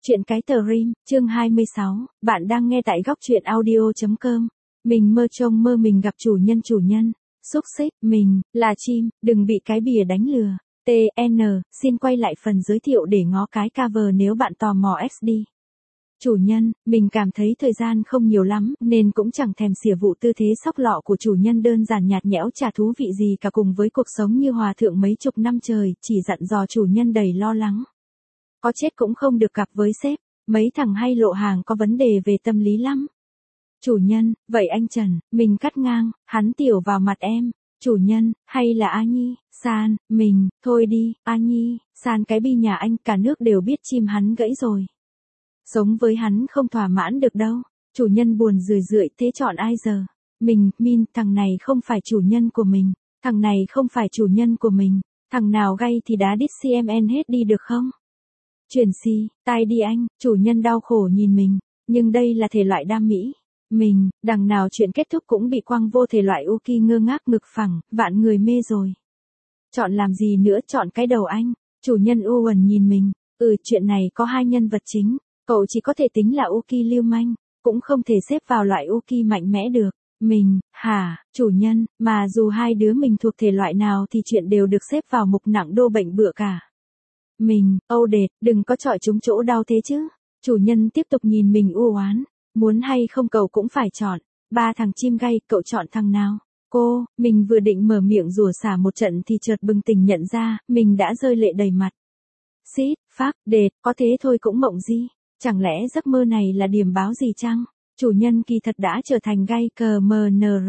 Chuyện cái tờ Rim, chương 26, bạn đang nghe tại góc truyện audio.com. Mình mơ trông mơ mình gặp chủ nhân, xúc xích, mình, là chim, đừng bị cái bìa đánh lừa. TN, xin quay lại phần giới thiệu để ngó cái cover nếu bạn tò mò XD. Chủ nhân, mình cảm thấy thời gian không nhiều lắm, nên cũng chẳng thèm xỉa vụ tư thế sóc lọ của chủ nhân đơn giản nhạt nhẽo chả thú vị gì cả cùng với cuộc sống như hòa thượng mấy chục năm trời, chỉ dặn dò chủ nhân đầy lo lắng. Có chết cũng không được cặp với sếp, mấy thằng hay lộ hàng có vấn đề về tâm lý lắm. Chủ nhân, vậy anh Trần, mình cắt ngang, hắn tiểu vào mặt em. Chủ nhân, hay là A Nhi, San, mình, thôi đi, A Nhi, San cái bi nhà anh cả nước đều biết chim hắn gãy rồi. Sống với hắn không thỏa mãn được đâu. Chủ nhân buồn rười rượi thế chọn ai giờ? Mình, Min, thằng này không phải chủ nhân của mình. Thằng này không phải chủ nhân của mình. Thằng nào gay thì đá đít CMN hết đi được không? Chuyển si, tai đi anh, chủ nhân đau khổ nhìn mình, nhưng đây là thể loại đam mỹ. Mình, đằng nào chuyện kết thúc cũng bị quăng vô thể loại Uki ngơ ngác ngực phẳng, vạn người mê rồi. Chọn làm gì nữa, chọn cái đầu anh. Chủ nhân Owen nhìn mình, chuyện này có hai nhân vật chính, cậu chỉ có thể tính là Uki lưu manh, cũng không thể xếp vào loại Uki mạnh mẽ được. Mình, hả, chủ nhân, mà dù hai đứa mình thuộc thể loại nào thì chuyện đều được xếp vào mục nặng đô bệnh bựa cả. Mình, Âu đệt, đừng có chọi trúng chỗ đau thế chứ. Chủ nhân tiếp tục nhìn mình u oán. Muốn hay không cậu cũng phải chọn. Ba thằng chim gay, cậu chọn thằng nào? Cô, mình vừa định mở miệng rủa xả một trận thì chợt bừng tỉnh nhận ra, mình đã rơi lệ đầy mặt. Xít, phác, đệt, có thế thôi cũng mộng gì? Chẳng lẽ giấc mơ này là điểm báo gì chăng? Chủ nhân kỳ thật đã trở thành gay cờ MNR.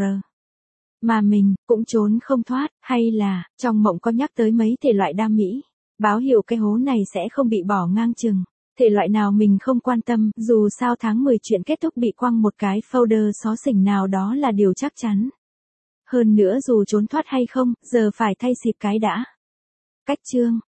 Mà mình, cũng trốn không thoát, hay là, trong mộng có nhắc tới mấy thể loại đam mỹ. Báo hiệu cái hố này sẽ không bị bỏ ngang chừng. Thể loại nào mình không quan tâm, dù sao tháng 10 chuyện kết thúc bị quăng một cái folder xó xỉnh nào đó là điều chắc chắn. Hơn nữa dù trốn thoát hay không, giờ phải thay xịp cái đã. Cách chương,